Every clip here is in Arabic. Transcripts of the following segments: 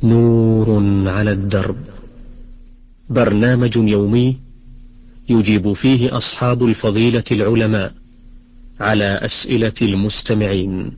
نور على الدرب، برنامج يومي يجيب فيه أصحاب الفضيلة العلماء على أسئلة المستمعين.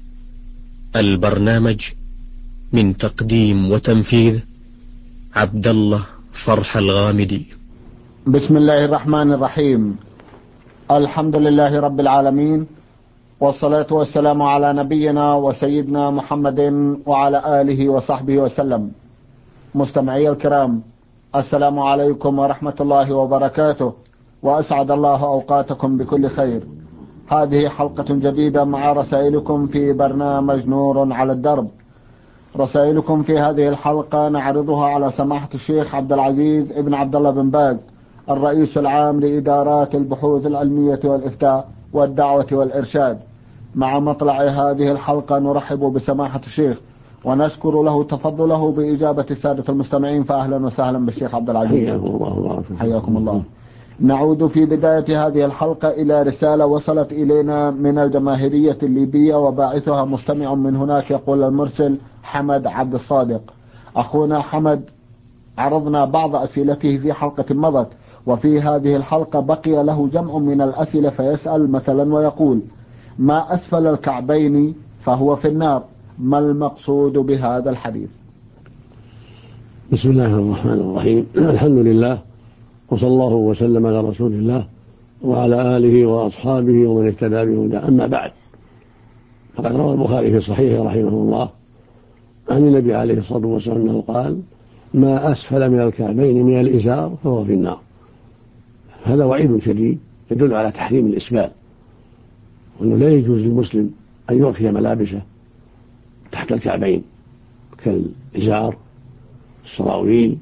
البرنامج من تقديم وتنفيذ عبد الله فرح الغامدي. بسم الله الرحمن الرحيم. الحمد لله رب العالمين، والصلاة والسلام على نبينا وسيدنا محمد وعلى آله وصحبه وسلم. مستمعي الكرام، السلام عليكم ورحمة الله وبركاته، وأسعد الله أوقاتكم بكل خير. هذه حلقة جديدة مع رسائلكم في برنامج نور على الدرب. رسائلكم في هذه الحلقة نعرضها على سماحة الشيخ عبد العزيز ابن عبد الله بن باز، الرئيس العام لإدارات البحوث العلمية والإفتاء والدعوة والإرشاد. مع مطلع هذه الحلقة نرحب بسماحة الشيخ ونشكر له تفضله بإجابة السادة المستمعين، فأهلا وسهلا بالشيخ عبد العزيز. حياكم الله. حياكم الله. نعود في بداية هذه الحلقة إلى رسالة وصلت إلينا من الجماهيرية الليبية، وباعثها مستمع من هناك، يقول المرسل حمد عبد الصادق. أخونا حمد عرضنا بعض أسئلته في حلقة مضت، وفي هذه الحلقة بقي له جمع من الأسئلة، فيسأل مثلا ويقول: ما أسفل الكعبين فهو في النار، ما المقصود بهذا الحديث؟ بسم الله الرحمن الرحيم. الحمد لله، وصلى الله وسلم على رسول الله وعلى آله وأصحابه ومن اهتدى بهداه. أما بعد، فقد روى البخاري في صحيحه رحمه الله عن النبي عليه الصلاة والسلام أنه قال: ما أسفل من الكعبين من الإزار فهو في النار. هذا وعيد شديد يدل على تحريم الإسبال، وأنه لا يجوز للمسلم أن يرخي ملابسه تحت الكعبين كالإزار، السراويل،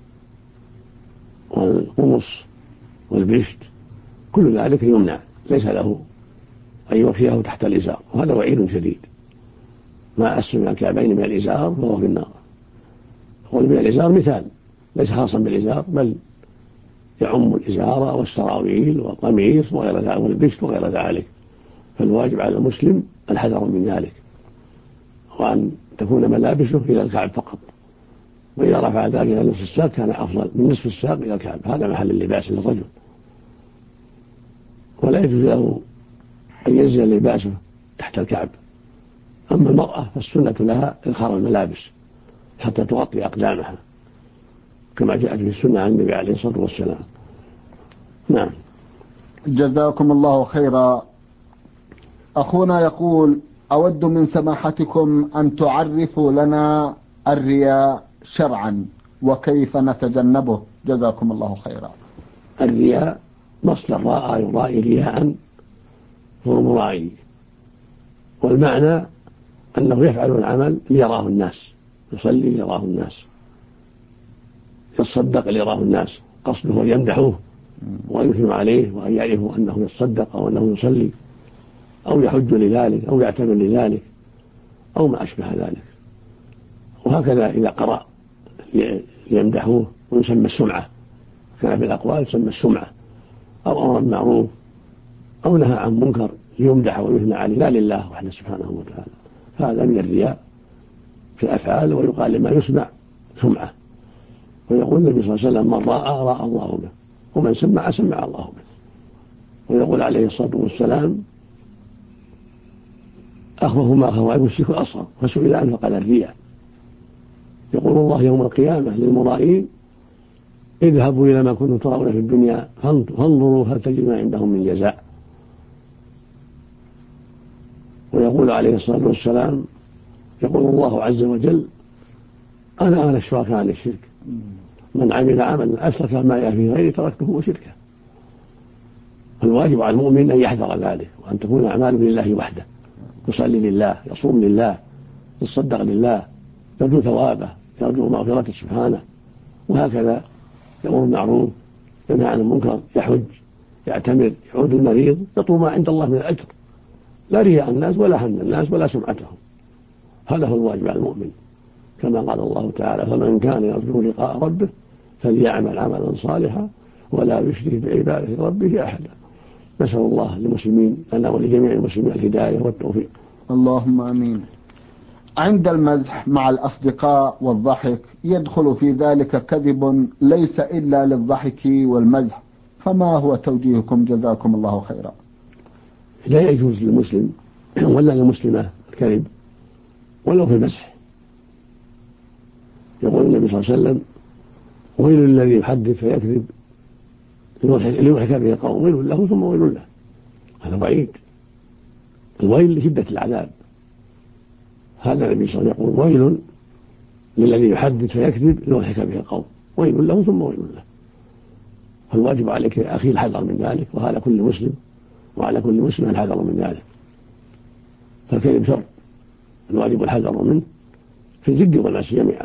والقمص، والبشت، كل ذلك يمنع، ليس له أن يرخيه تحت الإزار، وهذا وعيد شديد. ما أسفل من الكعبين من الإزار فهو في النار. قول من الإزار مثال، ليس خاصا بالإزار، بل يعم الإزار والسراويل والقميص وغير ذلك والبشت وغير ذلك. فالواجب على المسلم الحذر من ذلك، وأن تكون ملابسه إلى الكعب فقط، وإذا رفع ذلك إلى نصف الساق كان أفضل من نصف الساق إلى الكعب. هذا محل اللباس للرجل، ولا يجوز له أن ينزل لباسه تحت الكعب. أما المرأة فالسنة لها إدخال الملابس حتى تغطي أقدامها، كما جاءت في السنة عن النبي عليه الصلاة والسلام. نعم. جزاكم الله خيرا. أخونا يقول: أود من سماحتكم أن تعرفوا لنا الرياء شرعا وكيف نتجنبه، جزاكم الله خيرا. الرياء مصدر راء يرائي رياء، هو مرائي، والمعنى أنه يفعل العمل ليراه الناس، يصلي ليراه الناس، يتصدق ليراه الناس، قصده أن يمدحوه ويثنوا عليه وأن يعرفوا أنه يتصدق أو أنه يصلي أو يحج لذلك أو يعتمر لذلك أو ما أشبه ذلك. وهكذا إذا قرأ ليمدحوه، ويسمى السمعة، كان في الأقوال يسمى السمعة، أو أمر بالمعروف أو نهى عن منكر ليمدح ويثنى عليه لا لله وحده سبحانه وتعالى. هذا من الرياء في الأفعال، ويقال لما يسمع سمعة. ويقول النبي صلى الله عليه وسلم: من رأى رأى الله به، ومن سمع سمع الله به. ويقول عليه الصلاة والسلام: أخوف ما أخوف المشرك الأصغر، فسئل عنه فقال: الرياء. يقول الله يوم القيامة للمرائين: اذهبوا إلى ما كنتم ترون في الدنيا فانظروا هل تجدون عندهم من جزاء. ويقول عليه الصلاة والسلام: يقول الله عز وجل: أنا أغنى الشركاء عن الشرك، من عمل عملا أشرك معي فيه غيري تركته وشركه. فالواجب على المؤمن أن يحذر ذلك، وأن تكون أعماله لله وحده، يصلي لله، يصوم لله، يتصدق لله، يرجو ثوابه، يرجو مغفرته سبحانه، وهكذا يأمر بالمعروف، ينهى عن المنكر، يحج، يعتمر، يعود المريض، يطلب ما عند الله من الأجر، لا رياء الناس ولا حمد الناس ولا سمعتهم. هذا هو الواجب على المؤمن، كما قال الله تعالى: فمن كان يرجو لقاء ربه فليعمل عملا صالحا ولا يشرك بعبادة ربه أحدا. نسأل الله للمسلمين لنا ولجميع المسلمين الهداية والتوفيق. اللهم آمين. عند المزح مع الأصدقاء والضحك يدخل في ذلك كذب ليس إلا للضحك والمزح، فما هو توجيهكم جزاكم الله خيرا؟ لا يجوز للمسلم ولا للمسلمة الكذب ولو في المسح. يقول النبي صلى الله عليه وسلم: ويل الذي يحدث فيكذب ليضحك به القوم، ويل له ثم ويل له. هذا وعيد، الويل لشدة العذاب. هذا النبي صلى الله عليه وسلم يقول: ويل للذي يحدث فيكذب ليضحك به القوم، ويل له ثم ويل له. فالواجب عليك يا أخي الحذر من ذلك، وهذا كل مسلم وعلى كل مسلم الحذر من ذلك. فالكذب شر، الواجب الحذر منه في الجد والمعصية جميعا.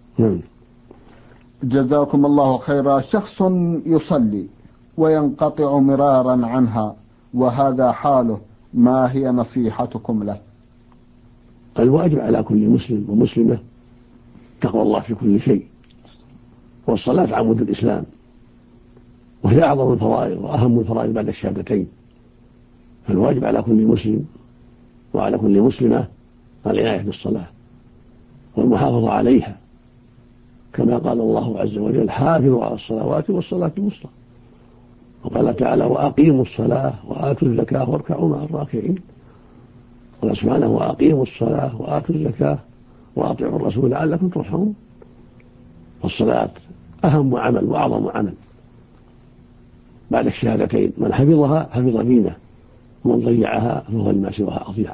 جزاكم الله خيرا. شخص يصلي وينقطع مرارا عنها وهذا حاله، ما هي نصيحتكم له؟ الواجب على كل مسلم ومسلمة تقوى الله في كل شيء، والصلاة عمود الإسلام، وهي أعظم الفرائض وأهم الفرائض بعد الشهادتين. فالواجب على كل مسلم وعلى كل مسلمة العناية بالصلاة والمحافظة عليها، كما قال الله عز وجل: حافظوا على الصلوات والصلاة الوسطى. وقال تعالى: وأقيموا الصلاة وآتوا الزكاة واركعوا مع الراكعين. قال سبحانه: وأقيموا الصلاة وآتوا الزكاة وأطيعوا الرسول لعلكم ترحمون. والصلاة أهم عمل وأعظم عمل بعد الشهادتين، من حفظها حفظ دينه، ومن ضيعها فهو لما سواها أضيع.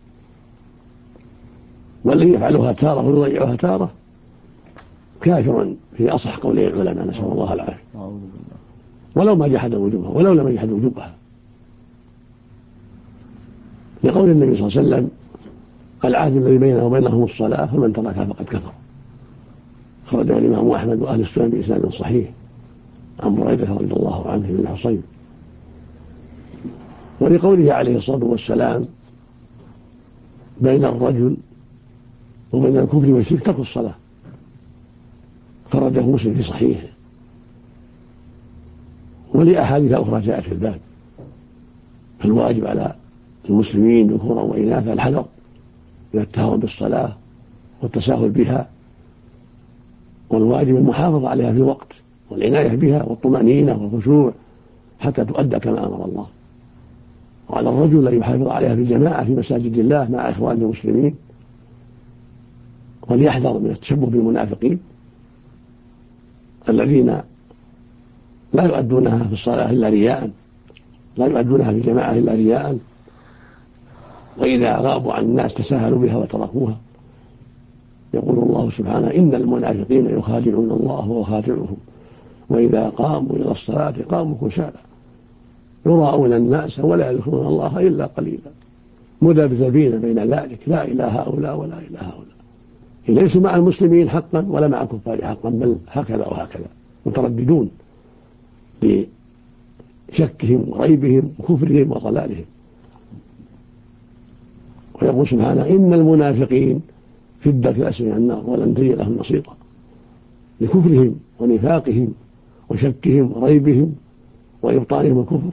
والذي يفعلها تارة ويضيعها تارة كافر في أصح قولي العلماء، نسأل الله العافية، ولو ما جحد وجوبها ولو لم يجحد وجوبها. لقول النبي صلى الله عليه وسلم: العهد الذي بيننا وبينهم الصلاة، فمن تركها فقد كفر. خرجه الإمام أحمد وأهل السنن بإسناد صحيح عن بريدة رضي الله عنه بن الحصين. ولقوله عليه الصلاة والسلام: بين الرجل وبين الكفر والشرك ترك الصلاة. خرجه مسلم في صحيحه، ولأحاديث أخرى جاءت في الباب. فالواجب على المسلمين ذكورا وإناثا الحذر من التهاون بالصلاة والتساهل بها، والواجب المحافظة عليها في الوقت والعناية بها والطمأنينة والخشوع حتى تؤدى كما أمر الله. وعلى الرجل أن يحافظ عليها في الجماعة في مساجد الله مع إخوان المسلمين، وليحذر من التشبه بالمنافقين الذين لا يؤدونها في الصلاة إلا رياء، لا يؤدونها في الجماعة إلا رياء، وإذا غابوا عن الناس تساهلوا بها وتركوها. يقول الله سبحانه: إن المنافقين يخادعون الله وهو خادعهم وإذا قاموا إلى الصلاة قاموا كسالى يراءون الناس ولا يذكرون الله إلا قليلا مذبذبين بين ذلك لا إله هؤلاء ولا إله هؤلاء. ليسوا مع المسلمين حقا ولا مع الكفار حقا، بل هكذا وهكذا مترددون لشكهم وريبهم وكفرهم وضلالهم. ويقول سبحانه: إن المنافقين في الدرك الأسفل من النار ولن تجد لهم نصيرا، لكفرهم ونفاقهم وشكهم وريبهم وإبطالهم الكفر.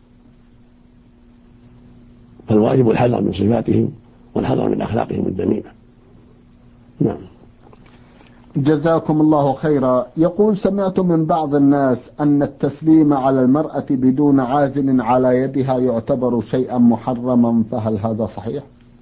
فالواجب الحذر من صفاتهم والحذر من أخلاقهم الذميمة. نعم. جزاكم الله خيرا. يقول: سمعت من بعض الناس أن التسليم على المرأة بدون عازل على يدها يعتبر شيئا محرما، فهل هذا صحيح؟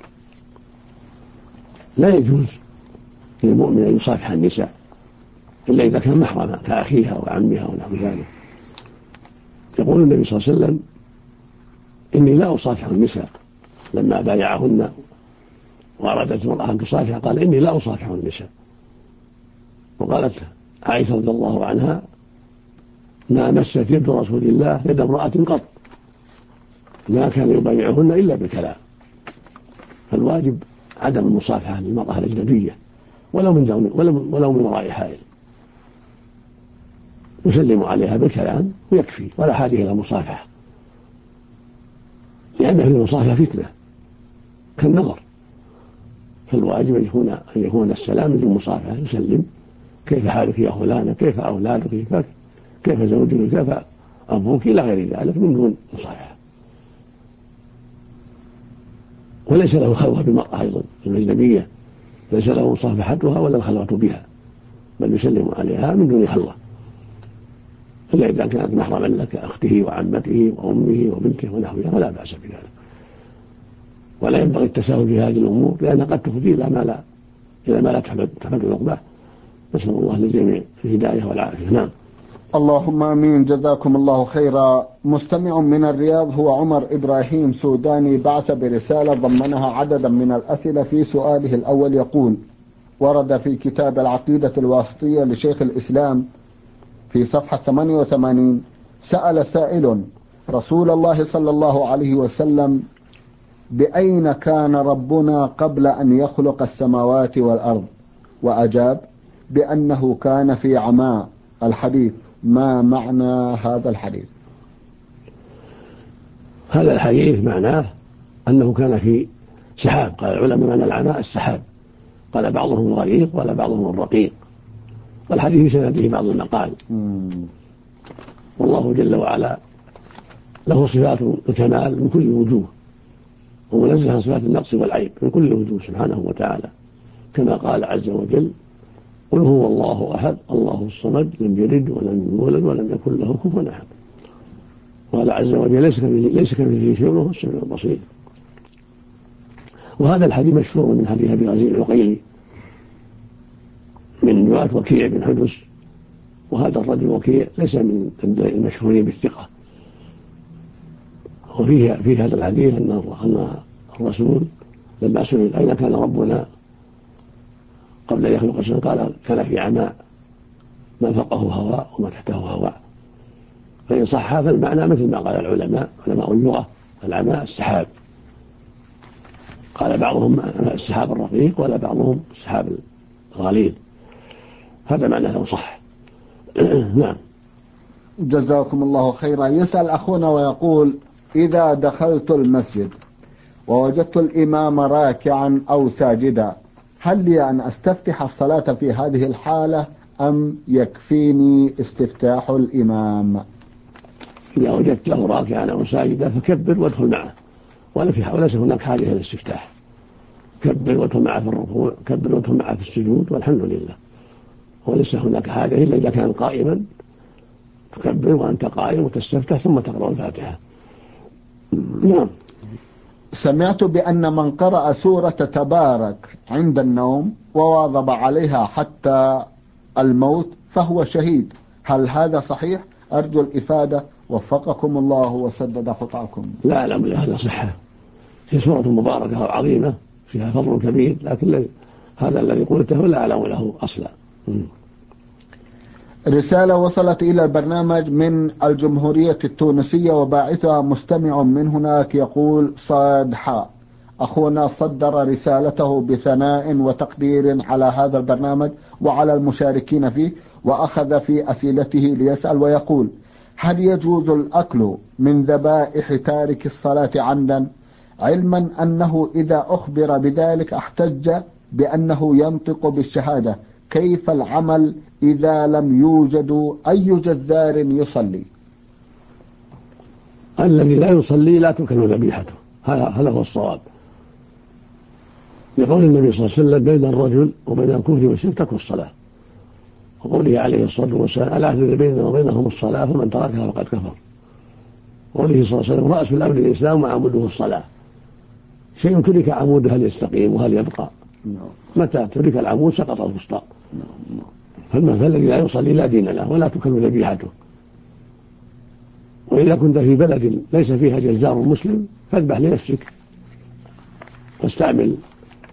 لا يجوز للمؤمن أن يصافح النساء إلا إذا كان محرما كأخيها وعمها ونحو ذلك. يقول النبي صلى الله عليه وسلم: إني لا أصافح النساء. لما بايعهن وأرادت المرأة أن تصافح قال: إني لا أصافح النساء. وقالت عائشة رضي الله عنها: ما مست يد رسول الله يد امرأة قط، ما كان يبايعهن إلا بالكلام. فالواجب عدم المصافحة للمرأة الأجنبية ولو من وراء حائل، يسلم عليها بالكلام ويكفي، ولا حاجة إلى المصافحة، لأن في المصافحة فتنة كالنظر. فالواجب أن يكون السلام للمصافحة، يسلم: كيف حالك يا فلانة، كيف أولادك، كيف زوجك، كيف أبوك، إلى غير ذلك من دون مصافحة. وليس له خلوة بالمرأة أيضا الأجنبية ليس له مصافحتها ولا الخلوة بها، بل يسلم عليها من دون خلوة، إلا إذا كانت محرما لك كأخته وعمته وأمه وبنته ونحوها ولا بأس بذلك. ولا ينبغي التساهل في هذه الأمور لأنها قد تفضي إلى ما لا تحمد عقباه. نسأل الله للجميع الهداية والعافية. نعم. اللهم آمين. جزاكم الله خيرا. مستمع من الرياض هو عمر إبراهيم سوداني بعث برسالة ضمنها عددا من الأسئلة. في سؤاله الأول يقول: ورد في كتاب العقيدة الواسطية لشيخ الإسلام في صفحة 88: سأل سائل رسول الله صلى الله عليه وسلم: بأين كان ربنا قبل أن يخلق السماوات والأرض؟ وأجاب بأنه كان في عماء. الحديث ما معنى هذا الحديث؟ هذا الحديث معناه أنه كان في سحاب. قال العلماء معنى العماء السحاب، قال بعضهم الغريق ولا بعضهم الرقيق، والحديث في سنده بعض المقال. والله جل وعلا له صفات الكمال من كل الوجوه، ومنزه عن صفات النقص والعيب من كل الوجوه سبحانه وتعالى، كما قال عز وجل: قل هو الله أحد الله الصمد لم يلد ولم يولد ولم يكن له كفوا أحد. وقال عز وجل: ليس كمثله شيء وهو السميع البصير. وهذا الحديث مشهور من حديث أبي غزيل العقيلي من رواية وكيع بن حدث، وهذا الرجل وكيع ليس من المشهورين بالثقة. وفي هذا الحديث أن الرسول لما سئل أين كان ربنا قبل أن يخلق السماء قال: كان في عماء، ما فوقه هواء وما تحته هواء. فإن صح فالمعنى مثل ما قال علماء اللغة: العماء السحاب. قال بعضهم السحاب الرقيق ولا بعضهم السحاب الغليظ. هذا معناه لو صح. نعم. جزاكم الله خيرا. يسأل أخونا ويقول: إذا دخلت المسجد ووجدت الإمام راكعا أو ساجدا، هل لي أن أستفتح الصلاة في هذه الحالة أم يكفيني استفتاح الإمام؟ إذا وجدته راكعا أو ساجدا فكبر وادخل معه، وليس هناك حاجة إلى الاستفتاح. كبر وادخل معه في الركوع، كبر وادخل معه في السجود، والحمد لله. وليس هناك حاجة إلا إذا كان قائما تكبر وأنت قائم وتستفتح ثم تقرأ الفاتحة. نعم. سمعت بأن من قرأ سورة تبارك عند النوم وواظب عليها حتى الموت فهو شهيد، هل هذا صحيح؟ أرجو الإفادة وفقكم الله وسدد خطاكم. لا أعلم لهذا صحة. هي سورة مباركة وعظيمة فيها فضل كبير، لكن هذا الذي قلته لا أعلم له أصلا. رسالة وصلت إلى البرنامج من الجمهورية التونسية وباعثها مستمع من هناك يقول: صاد حاء. أخونا صدر رسالته بثناء وتقدير على هذا البرنامج وعلى المشاركين فيه، وأخذ في أسئلته ليسأل ويقول: هل يجوز الأكل من ذبائح تارك الصلاة عمدا، علما أنه إذا أخبر بذلك احتج بأنه ينطق بالشهادة؟ كيف العمل إذا لم يوجد أي جزار يصلي؟ الذي لا يصلي لا تؤكل ذبيحته، هذا هو الصواب. لقول النبي صلى الله عليه وسلم: بين الرجل وبين الكفر والشرك ترك الصلاة. وقوله عليه الصلاة والسلام: العهد بيننا وبينهم الصلاة فمن تركها فقد كفر. وقوله صلى الله عليه وسلم: رأس الأمر الإسلام وعموده الصلاة. شيء ترك عموده هل يستقيم وهل يبقى؟ متى ترك العمود سقط الفسطاط. فالذي لا يصلي لا دين له ولا تكل ذبيحته. وإذا كنت في بلد ليس فيها جزار مسلم فاذبح لنفسك، واستعمل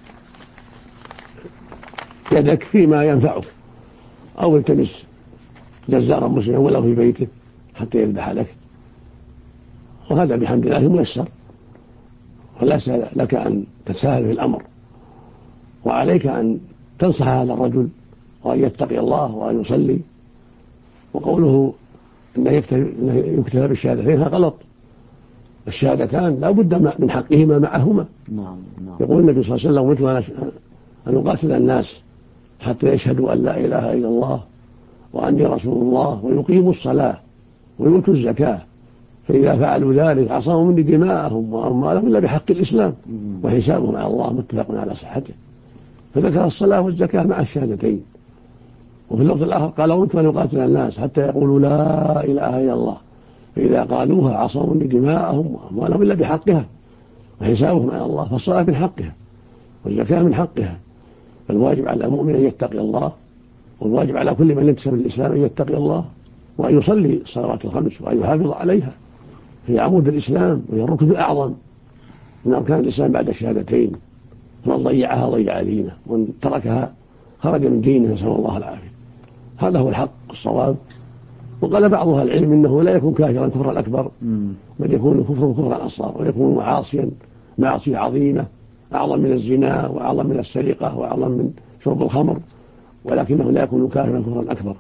يدك فيما ينفعك، أو التمس جزارا مسلما ولو في بيته حتى يذبح لك، وهذا بحمد الله ميسر، وليس لك أن تتساهل في الأمر. وعليك أن تنصح هذا الرجل وأن يتقي الله وأن يصلي. وقوله إنه يكتفى بالشهادتين هذا غلط. الشهادتان لا بد من حقهما معهما. يقول النبي صلى الله عليه وسلم: أمرت أن أقاتل الناس حتى يشهدوا أن لا إله إلا الله وأني رسول الله ويقيموا الصلاة ويؤتوا الزكاة، فإذا فعلوا ذلك عصموا مني دماءهم وأموالهم إلا بحق الإسلام وحسابهم على الله. متفق على صحته. فذكر الصلاة والزكاة مع الشهادتين. وفي اللفظ الآخر قال أمرت أن أقاتل الناس حتى يقولوا لا إله إلا الله فإذا قالوها عصموا دماءهم وأموالهم إلا بحقها وحسابهم على الله. فالصلاة من حقها والزكاة من حقها. فالواجب على المؤمن أن يتقي الله، والواجب على كل من ينتسب للإسلام أن يتقي الله وأن يصلي الصلوات الخمس وأن يحافظ عليها، هي عمود الإسلام وهي الركن الأعظم من أركان الإسلام بعد الشهادتين. فمن ضيعها ضيع دينه، ومن تركها خرج من دينه، نسأل الله العافية. هذا هو الحق الصواب. وقال بعض أهل العلم إنه لا يكون كافرا كفرا أكبر، بل يكون كفرا أصغر، ويكون معاصيا معصية عظيمة أعظم من الزنا وأعظم من السرقة وأعظم من شرب الخمر، ولكنه لا يكون كافرا كفرا أكبر.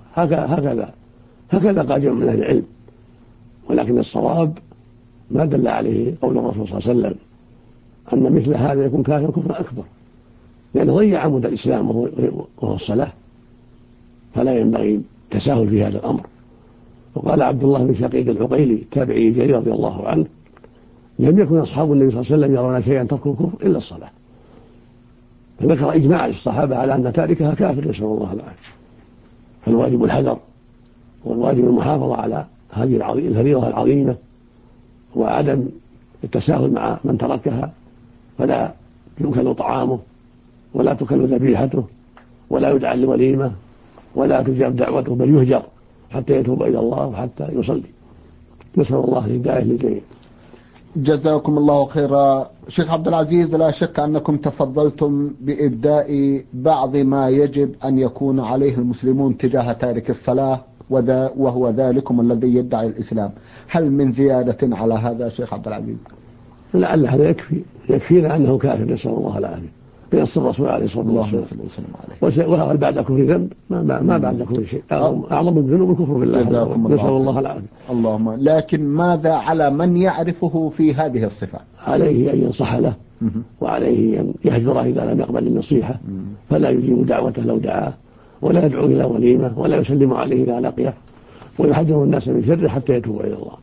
هكذا قال جمع من أهل العلم. ولكن الصواب ما دل عليه قول الرسول صلى الله عليه وسلم أن مثل هذا يكون كافرا كفرا أكبر، لأنه ضيع عمود الإسلام وهو الصلاة، فلا ينبغي التساهل في هذا الأمر. وقال عبد الله بن شقيق العقيلي التابعي الجليل رضي الله عنه: لم يكن أصحاب النبي صلى الله عليه وسلم يرون شيئا ترك الكفر إلا الصلاة. فذكر إجماع الصحابة على أن تاركها كافر، نسأل الله العافية. فالواجب الحذر، والواجب المحافظة على هذه الفريضة العظيمة، وعدم التساهل مع من تركها، فلا يؤكل طعامه ولا تكل ذبيحته ولا يدعى لوليمة ولا تجاب دعوته، بل يهجر حتى يتوب إلى الله وحتى يصلي. نسأل الله الهداية للجميع. جزاكم الله خيرا. شيخ عبد العزيز، لا شك أنكم تفضلتم بإبداء بعض ما يجب أن يكون عليه المسلمون تجاه تارك الصلاة، وهو ذلكم الذي يدعي الإسلام. هل من زيادة على هذا شيخ عبد العزيز؟ لعل هذا يكفينا أنه كافر، نسأل الله العافية، بنص الرسول عليه الصلاة والسلام. وهل بعد كفر ذنب؟ ما بعد كفر شيء أعظم الذنوب الكفر بالله، نسأل الله العافية. اللهم. لكن ماذا على من يعرفه في هذه الصفة؟ عليه أن ينصح له، وعليه أن يهجره إذا لم يقبل النصيحة، فلا يجيب دعوته لو دعاه، ولا يدعو إلى وليمة، ولا يسلم عليه إذا لقيه، ويحذر الناس من شره حتى يتوب إلى الله.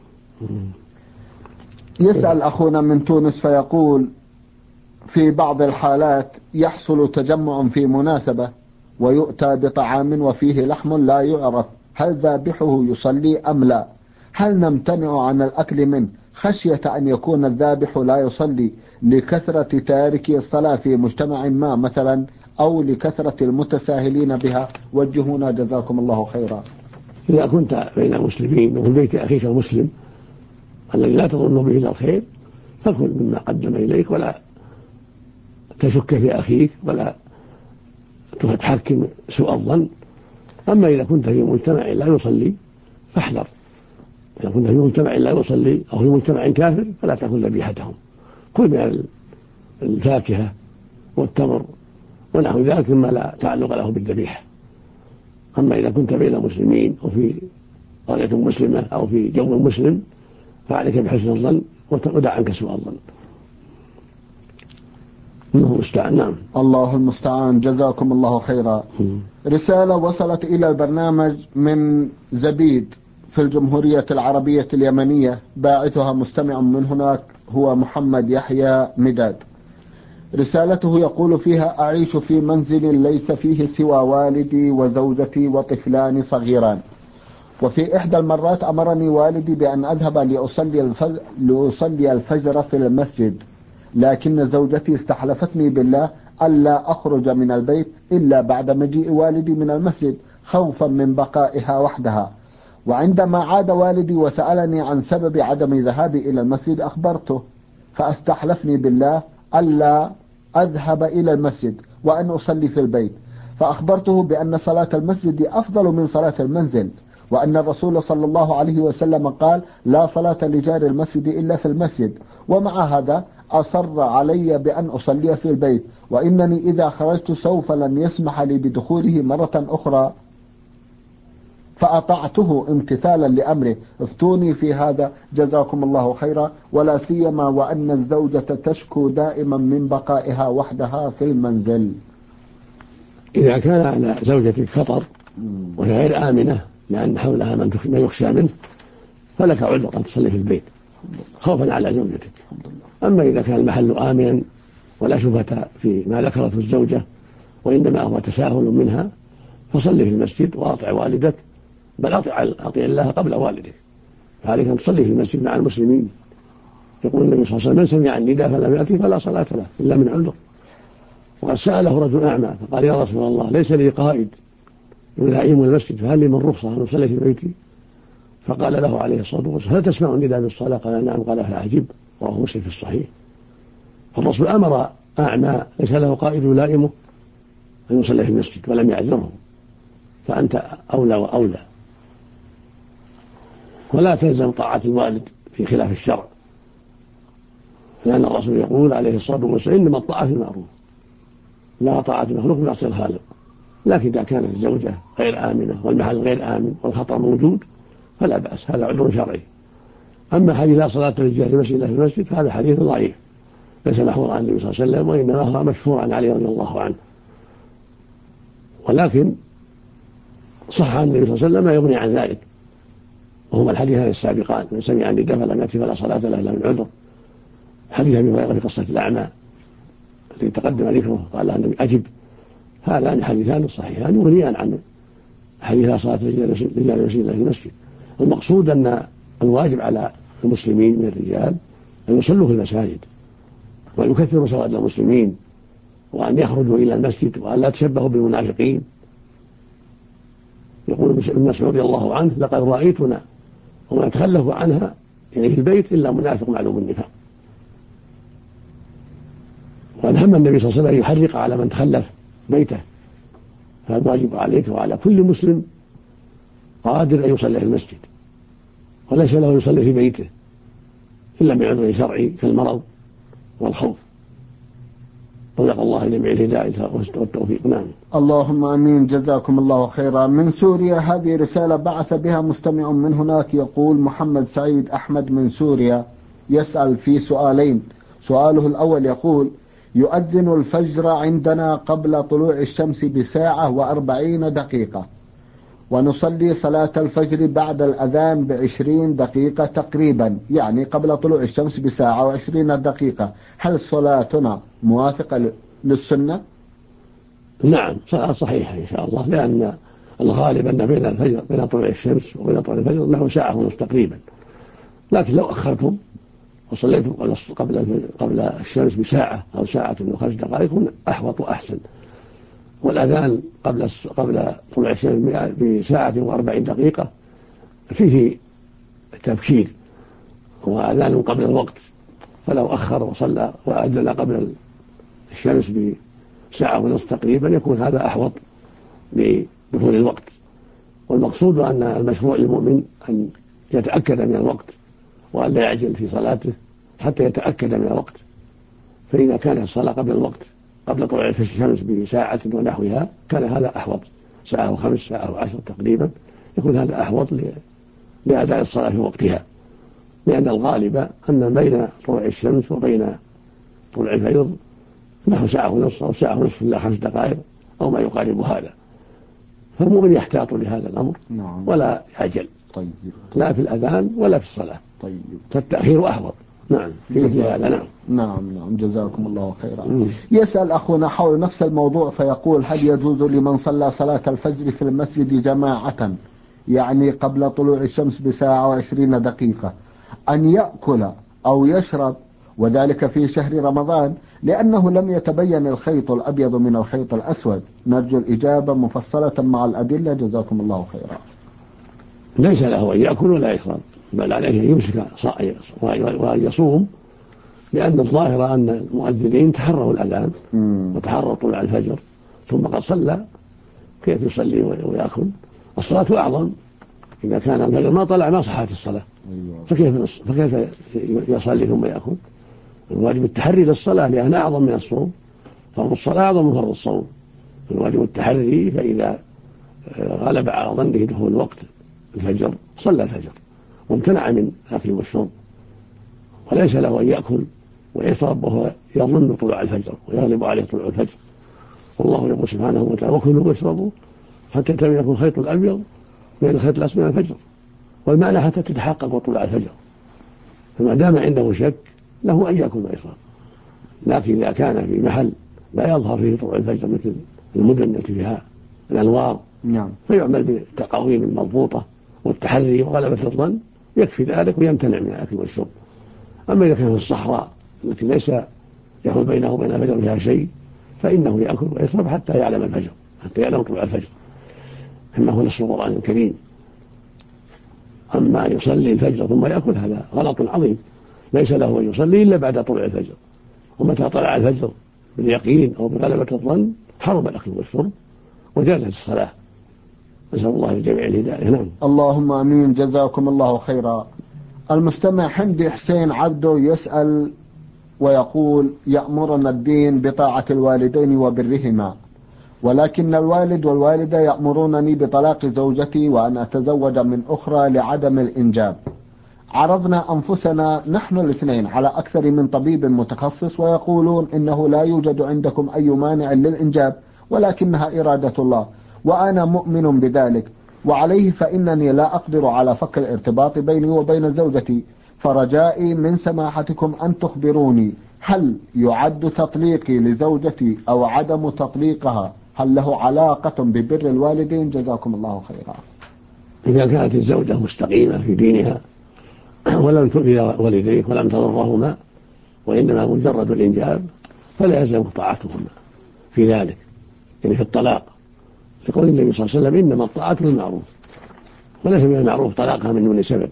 يسأل أخونا من تونس فيقول: في بعض الحالات يحصل تجمع في مناسبة ويؤتى بطعام وفيه لحم لا يعرف هل ذابحه يصلي أم لا، هل نمتنع عن الأكل منه خشية أن يكون الذابح لا يصلي لكثرة تاركي الصلاة في مجتمع ما مثلا، أو لكثرة المتساهلين بها؟ وجهونا جزاكم الله خيرا. إذا كنت بين مسلمين وفي بيت أخيك المسلم الذي لا تظن به إلا الخير، فكل مما قدم إليك، ولا تشك في أخيك ولا تحكم سوء الظن. أما إذا كنت في مجتمع لا يصلي فاحذر. إذا كنت في مجتمع لا يصلي أو في مجتمع كافر فلا تأكل ذبيحتهم، كل من الفاكهة والتمر ونحو ذلك مما لا تعلق له بالذبيحة. أما إذا كنت بين مسلمين وفي قرية مسلمة أو في جو مسلم فعليك بحسن الظن ودع عنك سوء الظن. الله المستعان. نعم، الله المستعان. جزاكم الله خيرا. رسالة وصلت إلى البرنامج من زبيد في الجمهورية العربية اليمنية، باعثها مستمع من هناك هو محمد يحيى مداد. رسالته يقول فيها: أعيش في منزل ليس فيه سوى والدي وزوجتي وطفلان صغيران، وفي إحدى المرات أمرني والدي بأن أذهب لأصلي الفجر في المسجد، لكن زوجتي استحلفتني بالله ألا أخرج من البيت إلا بعد مجيء والدي من المسجد خوفا من بقائها وحدها. وعندما عاد والدي وسألني عن سبب عدم ذهابي إلى المسجد أخبرته، فاستحلفني بالله ألا أذهب إلى المسجد وأن أصلي في البيت، فأخبرته بأن صلاة المسجد أفضل من صلاة المنزل، وأن الرسول صلى الله عليه وسلم قال: لا صلاة لجار المسجد إلا في المسجد. ومع هذا أصر علي بأن أصلي في البيت، وإنني إذا خرجت سوف لن يسمح لي بدخوله مرة أخرى، فأطعته امتثالا لأمره. افتوني في هذا جزاكم الله خيرا، ولا سيما وأن الزوجة تشكو دائما من بقائها وحدها في المنزل. إذا كان على زوجتك خطر وهي غير آمنة لأن حولها ما يخشى منه فلك عذر أن تصلي في البيت خوفا على زوجتك. أما إذا كان المحل آمنا ولا شبهة في ما ذكرته الزوجة وإنما هو تساهل منها، فصلي في المسجد وأطع والدك، بل أطع الله قبل والدك، فعليك أن تصلي في المسجد مع المسلمين. يقول النبي صلى الله عليه وسلم: من سمع النداء فلم يأتي فلا صلاة له إلا من عذر. وقد سأله رجل أعمى فقال: يا رسول الله، ليس لي قائد يلائم المسجد، فهل لي من رخصة أن أصلي في بيتي؟ فقال له عليه الصلاة والسلام: هل تسمع النداء بالصلاة؟ قال: نعم. قال: فأعجب. رواه مسلم في الصحيح. فالرسول أمر أعمى ليس له قائد يلائمه أن يصلي في المسجد ولم يعذره، فأنت أولى وأولى. ولا تلزم طاعة الوالد في خلاف الشرع، لأن الرسول يقول عليه الصلاة والسلام: إنما الطاعة في المعروف، لا طاعة المخلوق بمعصية الخالق. لكن إذا كانت الزوجة غير آمنة والمحل غير آمن والخطر موجود فلا بأس، هذا عذر شرعي. أما حديث لا صلاة للرجال في المسجد إلا في المسجد فهذا حديث ضعيف، ليس محفوظا عن النبي صلى الله عليه وسلم، وإنما هو مشهور عن علي رضي الله عنه. ولكن صح عن النبي صلى الله عليه وسلم ما يغني عن ذلك، وهما الحديثان السابقان: من سمع النداء فلم يأتي فلا صلاة له إلا من عذر. حديث أبي هريرة في قصة الأعمى الذي تقدم ذكره قال له النبي: أجب. هذان حديثان صحيحان يغنيان عن حديث لا صلاة للرجال في المسجد. المقصود أن الواجب على المسلمين من الرجال أن يصلوا في المساجد ويكثروا سواد المسلمين، وأن يخرجوا إلى المسجد، وأن لا تشبهوا بالمنافقين. يقول ابن مسعود رضي الله عنه: لقد رأيتنا وما يتخلف عنها يعني في البيت إلا منافق معلوم النفاق. وقد هم النبي صلى الله عليه وسلم يحرق على من تخلف بيته، فهذا واجب عليك وعلى كل مسلم قادر أن يصلي في المسجد، وليس له يصلي في بيته إلا بعذر شرعي كالمرض والخوف. رزق الله جميع الهداية والتوفيق. نعم. اللهم امين، جزاكم الله خيرا. من سوريا، هذه رسالة بعث بها مستمع من هناك، يقول محمد سعيد أحمد من سوريا، يسأل في سؤالين. سؤاله الأول يقول: يؤذن الفجر عندنا قبل طلوع الشمس بساعة و40 دقيقة، ونصلي صلاة الفجر بعد الأذان ب20 دقيقة تقريبا، يعني قبل طلوع الشمس بساعة و20 دقيقة. هل صلاتنا موافقة للسنة؟ نعم، صلاة صحيحة إن شاء الله، لأن الغالب أن بين طلوع الشمس وبين طلوع الفجر له ساعة ونصف تقريبا. لكن لو أخرتم وصليتم قبل الشمس بساعة أو ساعة و5 دقائق يكون أحوط وأحسن. والأذان قبل طلوع الشمس بساعة و40 دقيقة فيه تبكير، وأذان قبل الوقت، فلو أخر وصلى وأذن قبل الشمس بساعة ونصف تقريبا يكون هذا أحوط لدخول الوقت. والمقصود أن المشروع للمؤمن أن يتأكد من الوقت وأن لا يعجل في صلاته حتى يتأكد من الوقت. فإذا كانت الصلاة قبل الوقت قبل طلوع الشمس بساعة ونحوها كان هذا أحوط، ساعة و5 ساعة و10 تقريبا يكون هذا أحوط لأداء الصلاة في وقتها، لأن الغالب أن بين طلوع الشمس وبين طلوع الفجر نحو ساعة ونصف أو ساعة ونصف إلا 5 دقائق أو ما يقارب هذا. فالمؤمن يحتاط لهذا الأمر ولا يعجل، طيب. لا في الأذان ولا في الصلاة. طيب. فالتأخير أحوط. نعم في مثل هذا. نعم جزاكم الله خيرا. يسأل أخونا حول نفس الموضوع فيقول: هل يجوز لمن صلى صلاة الفجر في المسجد جماعة، يعني قبل طلوع الشمس بساعة و20 دقيقة، أن يأكل أو يشرب، وذلك في شهر رمضان، لأنه لم يتبين الخيط الأبيض من الخيط الأسود؟ نرجو الإجابة مفصلة مع الأدلة، جزاكم الله خيرا. ليس له أن يأكل ولا يشرب، بل عليه أن يمسك وأن يصوم، لأن الظاهر أن المؤذنين تحروا الأذان وتحروا طلوع الفجر ثم قد صلى، كيف يصلي ويأكل؟ الصلاة أعظم، إذا كان الفجر ما طلع ما صحت الصلاة، فكيف يصلي ثم يأكل؟ الواجب التحري للصلاة لأنها أعظم من الصوم، فرض الصلاة أعظم من فرض الصوم. الواجب التحري، فإذا غلب على ظنه دخول وقت الفجر صلى الفجر وامتنع من الأكل والشرب، وليس له أن يأكل ويشرب وهو يظن طلوع الفجر ويغلب عليه طلوع الفجر. والله يقول سبحانه وتعالى: وكلوا واشربوا حتى يتبين لكم الخيط الأبيض من الخيط الأسود من الفجر، والمعنى حتى تتحقق طلوع الفجر. فما دام عنده شك له أن يأكل ويشرب، لكن إذا كان في محل لا يظهر فيه طلوع الفجر مثل المدن التي فيها الأنوار، نعم. فيعمل بالتقاويم المضبوطة والتحري وغلبة الظن، يكفي ذلك ويمتنع من الأكل والشرب. أما إذا كان في الصحراء التي ليس يحول بينه وبين الفجر فيها شيء، فإنه يأكل ويشرب حتى يعلم الفجر، حتى يعلم طلوع الفجر، كما هو نص القرآن الكريم. أما يصلي الفجر ثم يأكل هذا غلط عظيم، ليس له أن يصلي إلا بعد طلوع الفجر، ومتى طلع الفجر باليقين أو بغلبة الظن حرم الأكل والشرب وجازت الصلاة. نسأل الله للجميع الهداية. نعم. اللهم امين، جزاكم الله خيرا. المستمع حمدي حسين عبده يسأل ويقول: يأمرنا الدين بطاعة الوالدين وبرهما، ولكن الوالد والوالدة يأمرونني بطلاق زوجتي وأن أتزوج من أخرى لعدم الإنجاب. عرضنا أنفسنا نحن الاثنين على أكثر من طبيب متخصص، ويقولون إنه لا يوجد عندكم أي مانع للإنجاب، ولكنها إرادة الله، وأنا مؤمن بذلك، وعليه فإنني لا أقدر على فك الارتباط بيني وبين زوجتي، فرجائي من سماحتكم أن تخبروني: هل يعد تطليقي لزوجتي أو عدم تطليقها هل له علاقة ببر الوالدين؟ جزاكم الله خيرا. إذا كانت الزوجة مستقيمة في دينها ولم تؤذي والديك ولم تضرهما، وإنما مجرد الإنجاب، فلا يلزم طاعتهما في ذلك، يعني في الطلاق، لقول النبي صلى الله عليه وسلم: إنما الطاعة بالمعروف، وليس من المعروف طلاقها من دون سبب.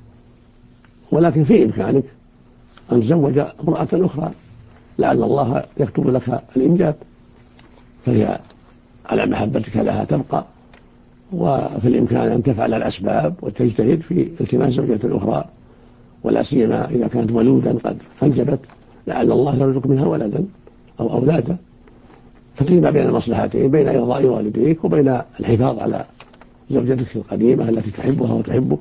ولكن في إمكانك أن تزوج امرأة أخرى لعل الله يكتب لك الإنجاب، فهي على محبتك لها تبقى، وفي الإمكان أن تفعل الأسباب وتجتهد في التماس زوجة أخرى، ولا سيما إذا كانت ولودا قد أنجبت، لعل الله يرزق منها ولدا أو أولادا، فتجمع بين المصلحتين، بين إرضاء والديك وبين الحفاظ على زوجتك القديمة التي تحبها وتحبك.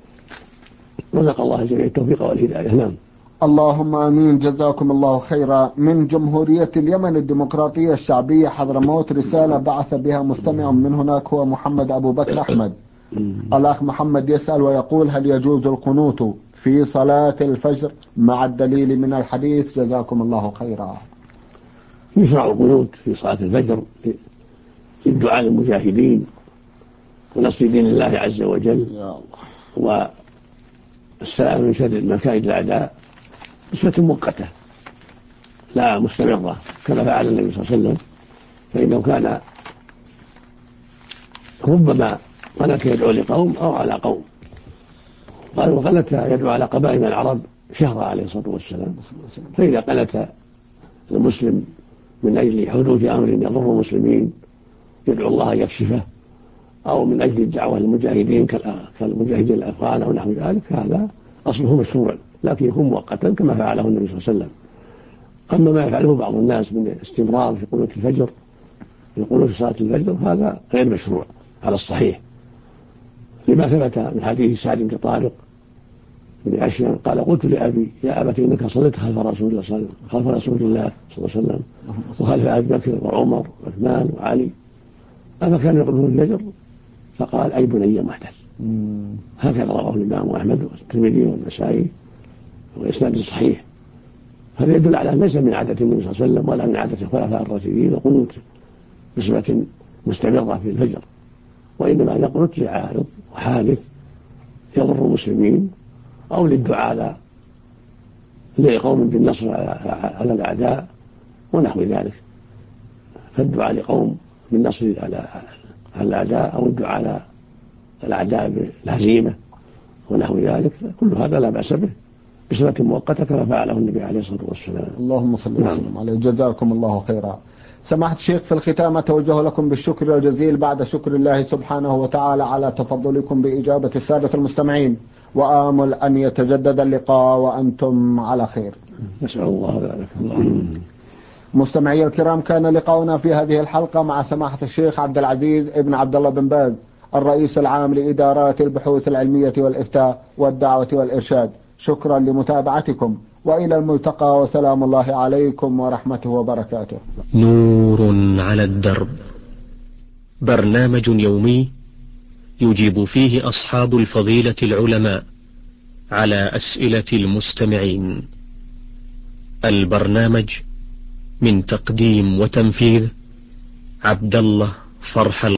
رزق الله الجميع التوفيق والهداية. نعم. اللهم امين، جزاكم الله خيرا. من جمهورية اليمن الديمقراطية الشعبية حضرموت رسالة بعث بها مستمع من هناك، هو محمد أبو بكر أحمد. الأخ محمد يسأل ويقول: هل يجوز القنوت في صلاة الفجر مع الدليل من الحديث؟ جزاكم الله خيرا. يشرع القنوت في صلاة الفجر للدعاء للمجاهدين ونصر دين الله عز وجل والسلام من شر مكائد الأعداء بصفة مؤقتة لا مستمرة، كما فعل النبي صلى الله عليه وسلم، فإنه كان ربما قنت يدعو لقوم أو على قوم، وقنت يدعو على قبائل من العرب شهر عليه الصلاة والسلام. فإذا قنت المسلم من أجل حدوث أمر يضر المسلمين يدعو الله يكشفه، أو من أجل الدعوة للمجاهدين كالمجاهدين الأفغان أو نحو ذلك، هذا أصله مشروع، لكن يكون مؤقتا كما فعله النبي صلى الله عليه وسلم. أما ما يفعله بعض الناس من استمرار في قنوت الفجر، في قنوت صلاة الفجر، هذا غير مشروع على الصحيح، لما ثبت من حديث سعد بن طارق بن عشيان قال: قلت لأبي: يا أبت إنك صليت خلف رسول الله صلى الله عليه وسلم وخلف أبي بكر وعمر وعثمان وعلي، أفكانوا يقولون الفجر؟ فقال: أي بني محدث. هكذا رواه الإمام أحمد والترمذي والنسائي وإسناد صحيح. هذا يدل على أن ليس من عادة النبي صلى الله عليه وسلم ولا من عادة الخلفاء الراشدين القنوت بصفة مستمرة في الفجر، وإنما يقنت لعارض وحادث يضر المسلمين، أو للدعاء لقوم بالنصر على الأعداء ونحو ذلك، فالدعاء لقوم بالنصر على الأعداء أو الدعاء على الأعداء بالهزيمة ونحو ذلك، كل هذا لا بأس به بصفة مؤقتة كما فعله النبي عليه الصلاة والسلام. اللهم صل وسلم عليه. جزاكم الله خيرا. سماحة الشيخ، في الختام أتوجه لكم بالشكر الجزيل بعد شكر الله سبحانه وتعالى على تفضلكم بإجابة السادة المستمعين، وآمل أن يتجدد اللقاء وأنتم على خير. نسأل الله ذلك. مستمعي الكرام، كان لقاؤنا في هذه الحلقة مع سماحة الشيخ عبد العزيز ابن عبد الله بن باز، الرئيس العام لإدارات البحوث العلمية والإفتاء والدعوة والإرشاد. شكرا لمتابعتكم، وإلى الملتقى، وسلام الله عليكم ورحمته وبركاته. نور على الدرب، برنامج يومي يجيب فيه أصحاب الفضيلة العلماء على أسئلة المستمعين. البرنامج من تقديم وتنفيذ عبد الله فرح